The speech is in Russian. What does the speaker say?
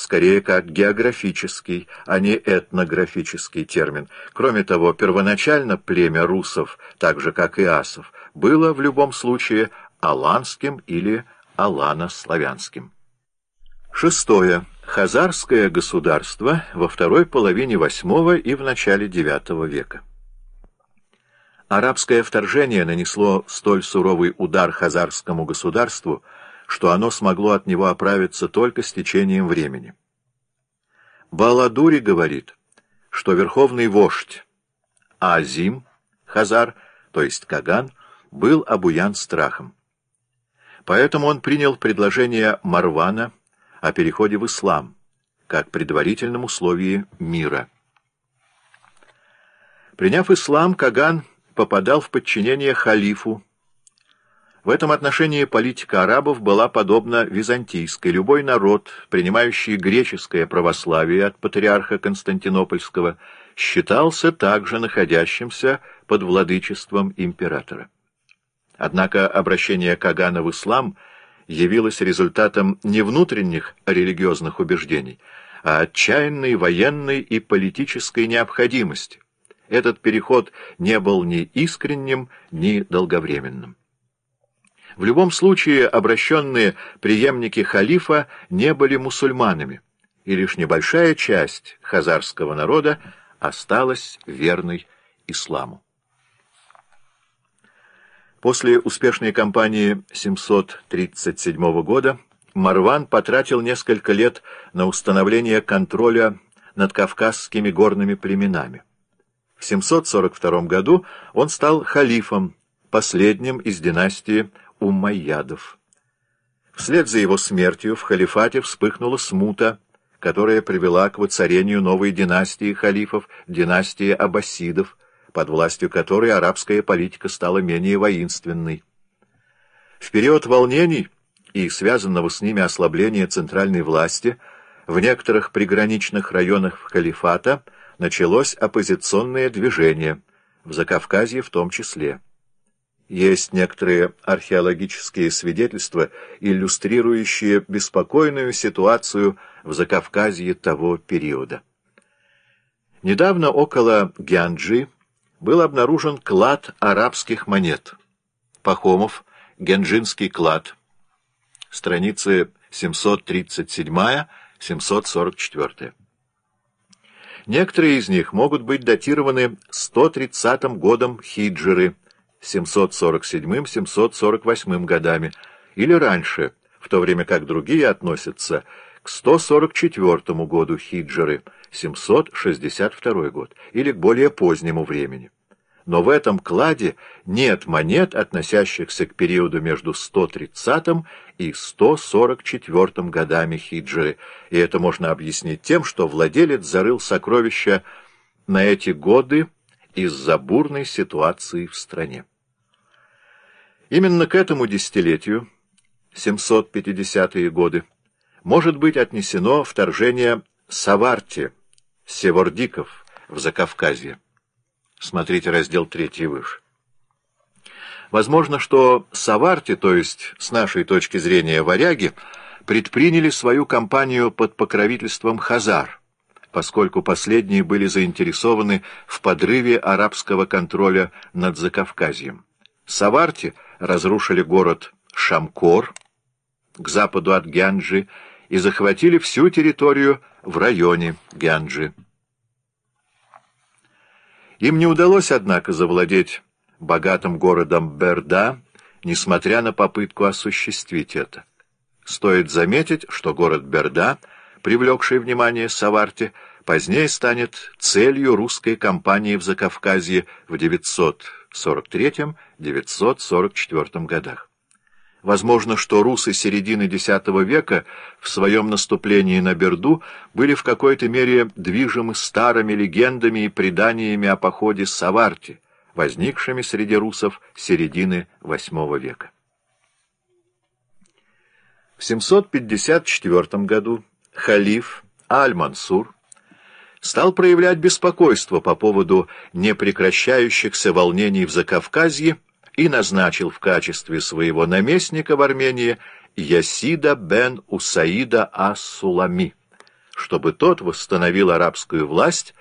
скорее как географический, а не этнографический термин. Кроме того, первоначально племя русов, так же как и асов, было в любом случае аланским или алано-славянским. Шестое. Хазарское государство во второй половине VIII и в начале IX века. Арабское вторжение нанесло столь суровый удар хазарскому государству, что оно смогло от него оправиться только с течением времени. Баладури говорит, что верховный вождь Азим, Хазар, то есть Каган, был обуян страхом. Поэтому он принял предложение Марвана о переходе в ислам, как предварительном условии мира. Приняв ислам, Каган попадал в подчинение халифу. В этом отношении политика арабов была подобна византийской. Любой народ, принимающий греческое православие от патриарха Константинопольского, считался также находящимся под владычеством императора. Однако обращение Кагана в ислам явилось результатом не внутренних религиозных убеждений, а отчаянной военной и политической необходимости. Этот переход не был ни искренним, ни долговременным. В любом случае обращенные преемники халифа не были мусульманами, и лишь небольшая часть хазарского народа осталась верной исламу. После успешной кампании 737 года Марван потратил несколько лет на установление контроля над кавказскими горными племенами. В 742 году он стал халифом, последним из династии Умайядов. Вслед за его смертью в халифате вспыхнула смута, которая привела к воцарению новой династии халифов, династии аббасидов, под властью которой арабская политика стала менее воинственной. В период волнений и связанного с ними ослабления центральной власти в некоторых приграничных районах халифата началось оппозиционное движение, в Закавказье в том числе. Есть некоторые археологические свидетельства, иллюстрирующие беспокойную ситуацию в Закавказье того периода. Недавно около Гянджи был обнаружен клад арабских монет. Пахомов, Гянджинский клад, страницы 737-744. Некоторые из них могут быть датированы 130 годом хиджры, 747-748 годами, или раньше, в то время как другие относятся к 144 году хиджры, 762 год, или к более позднему времени. Но в этом кладе нет монет, относящихся к периоду между 130 и 144 годами хиджры, и это можно объяснить тем, что владелец зарыл сокровища на эти годы из-за бурной ситуации в стране. Именно к этому десятилетию, 750-е годы, может быть отнесено вторжение Саварти, севордиков, в Закавказье. Смотрите раздел 3 выше. Возможно, что Саварти, то есть, с нашей точки зрения, варяги, предприняли свою кампанию под покровительством хазар, поскольку последние были заинтересованы в подрыве арабского контроля над Закавказьем. Саварти разрушили город Шамкор к западу от Гянджи и захватили всю территорию в районе Гянджи. Им не удалось, однако, завладеть богатым городом Берда, несмотря на попытку осуществить это. Стоит заметить, что город Берда, привлекший внимание Саварти, позднее станет целью русской кампании в Закавказье в 943-944 годах. Возможно, что русы середины X века в своем наступлении на Берду были в какой-то мере движимы старыми легендами и преданиями о походе Саварти, возникшими среди русов середины VIII века. В 754 году халиф Аль-Мансур стал проявлять беспокойство по поводу непрекращающихся волнений в Закавказье и назначил в качестве своего наместника в Армении Ясида бен Усаида ас-Сулами, чтобы тот восстановил арабскую власть